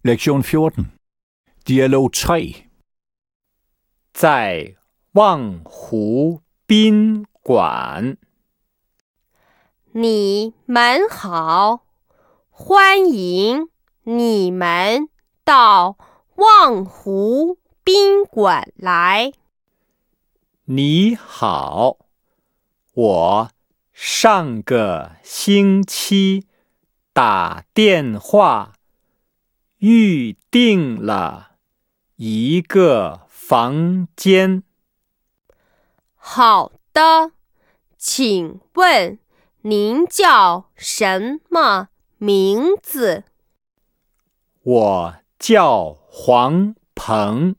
Lektion 14. Dialog 3. 在望湖宾馆。 你们好，欢迎你们到望湖宾馆来。 你好，我上个星期打电话预定了一个房间。 好的，请问您叫什么名字？ 我叫黄鹏。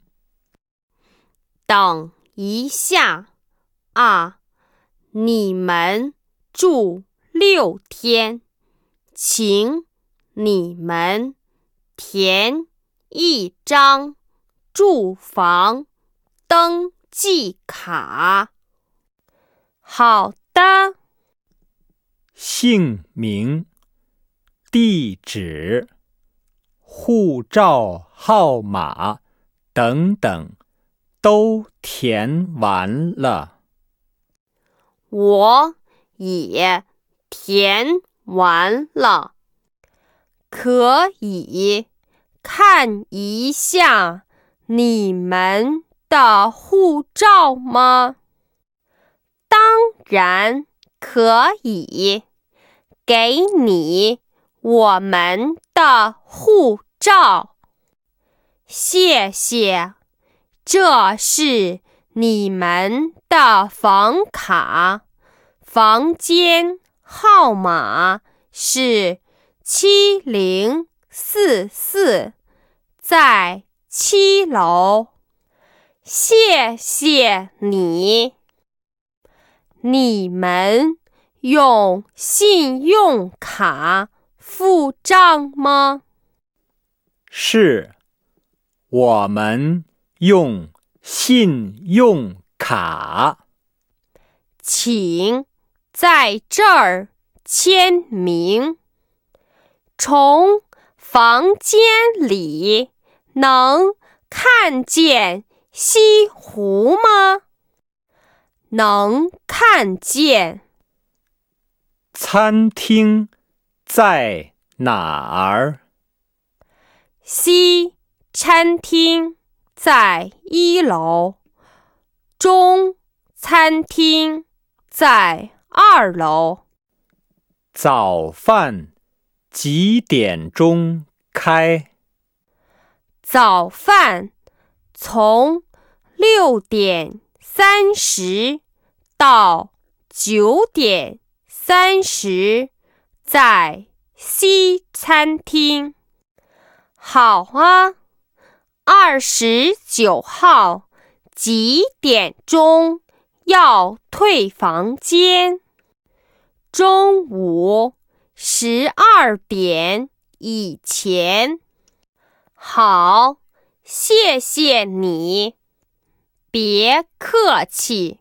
等一下啊，你们住6天，请你们填一张住房登记卡。好的。 姓名、地址、护照号码等等都填完了。 我也填完了，可以看一下你们的护照吗？当然可以，给你我们的护照。谢谢，这是你们的房卡，房间号码是7044，在7楼。谢谢你。你们用信用卡付账吗？ 是，我们用信用卡。 请在这儿签名。从房间里能看见西湖吗？能看见。 餐厅在哪儿？ 西餐厅在1楼，中餐厅在2楼。 早饭几点钟开？ 早饭从6点30到9点30，在西餐厅。好啊，29号几点钟要退房间？中午12点以前。好，谢谢你，别客气。